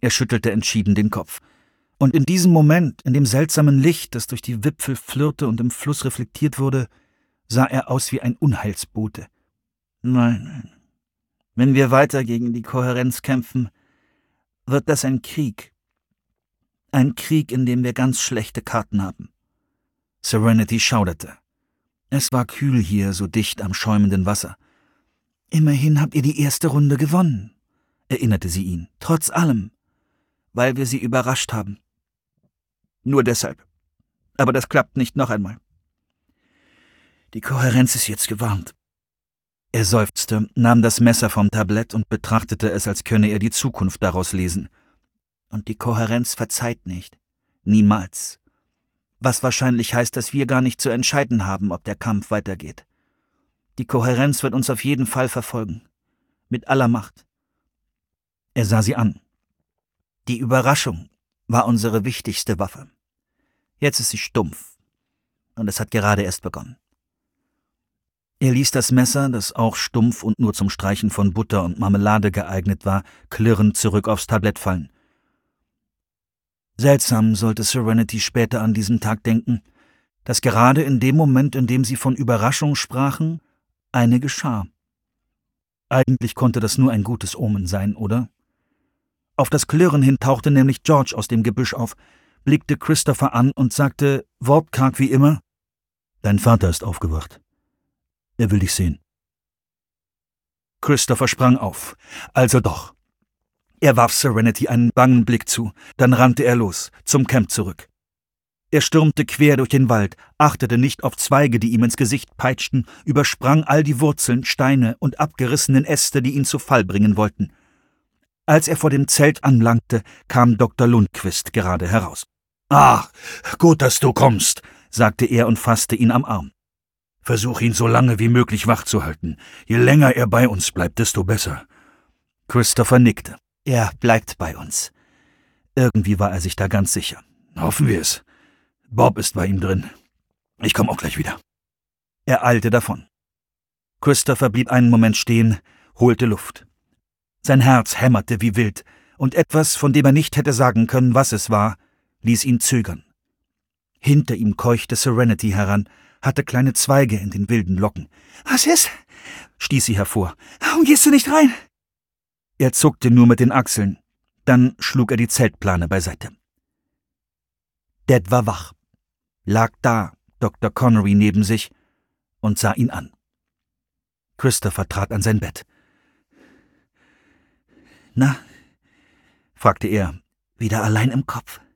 Er schüttelte entschieden den Kopf. Und in diesem Moment, in dem seltsamen Licht, das durch die Wipfel flirrte und im Fluss reflektiert wurde, sah er aus wie ein Unheilsbote. Nein. Wenn wir weiter gegen die Kohärenz kämpfen, wird das ein Krieg. Ein Krieg, in dem wir ganz schlechte Karten haben. Serenity schauderte. Es war kühl hier, so dicht am schäumenden Wasser. »Immerhin habt ihr die erste Runde gewonnen«, erinnerte sie ihn, »trotz allem, weil wir sie überrascht haben. Nur deshalb. Aber das klappt nicht noch einmal. Die Kohärenz ist jetzt gewarnt.« Er seufzte, nahm das Messer vom Tablett und betrachtete es, als könne er die Zukunft daraus lesen. Und die Kohärenz verzeiht nicht. Niemals. Was wahrscheinlich heißt, dass wir gar nicht zu entscheiden haben, ob der Kampf weitergeht. Die Kohärenz wird uns auf jeden Fall verfolgen. Mit aller Macht. Er sah sie an. Die Überraschung war unsere wichtigste Waffe. Jetzt ist sie stumpf. Und es hat gerade erst begonnen. Er ließ das Messer, das auch stumpf und nur zum Streichen von Butter und Marmelade geeignet war, klirrend zurück aufs Tablett fallen. Seltsam sollte Serenity später an diesem Tag denken, dass gerade in dem Moment, in dem sie von Überraschung sprachen, eine geschah. Eigentlich konnte das nur ein gutes Omen sein, oder? Auf das Klirren hin tauchte nämlich George aus dem Gebüsch auf, blickte Christopher an und sagte, wortkarg wie immer, »Dein Vater ist aufgewacht. Er will dich sehen.« Christopher sprang auf. Also doch. Er warf Serenity einen bangen Blick zu, dann rannte er los, zum Camp zurück. Er stürmte quer durch den Wald, achtete nicht auf Zweige, die ihm ins Gesicht peitschten, übersprang all die Wurzeln, Steine und abgerissenen Äste, die ihn zu Fall bringen wollten. Als er vor dem Zelt anlangte, kam Dr. Lundquist gerade heraus. »Ach, gut, dass du kommst«, sagte er und fasste ihn am Arm. »Versuch ihn so lange wie möglich wach zu halten. Je länger er bei uns bleibt, desto besser.« Christopher nickte. »Er bleibt bei uns.« Irgendwie war er sich da ganz sicher. »Hoffen wir es. Bob ist bei ihm drin. Ich komme auch gleich wieder.« Er eilte davon. Christopher blieb einen Moment stehen, holte Luft. Sein Herz hämmerte wie wild, und etwas, von dem er nicht hätte sagen können, was es war, ließ ihn zögern. Hinter ihm keuchte Serenity heran, hatte kleine Zweige in den wilden Locken. »Was ist?« stieß sie hervor. »Warum gehst du nicht rein?« Er zuckte nur mit den Achseln. Dann schlug er die Zeltplane beiseite. Dad war wach, lag da, Dr. Connery neben sich, und sah ihn an. Christopher trat an sein Bett. »Na?« fragte er, »wieder allein im Kopf?«